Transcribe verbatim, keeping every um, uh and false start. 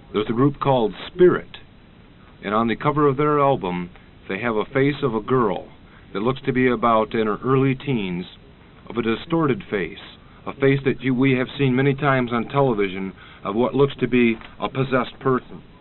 There's a group called Spirit, and on the cover of their album, they have a face of a girl that looks to be about in her early teens, of a distorted face, a face that you, we have seen many times on television of what looks to be a possessed person.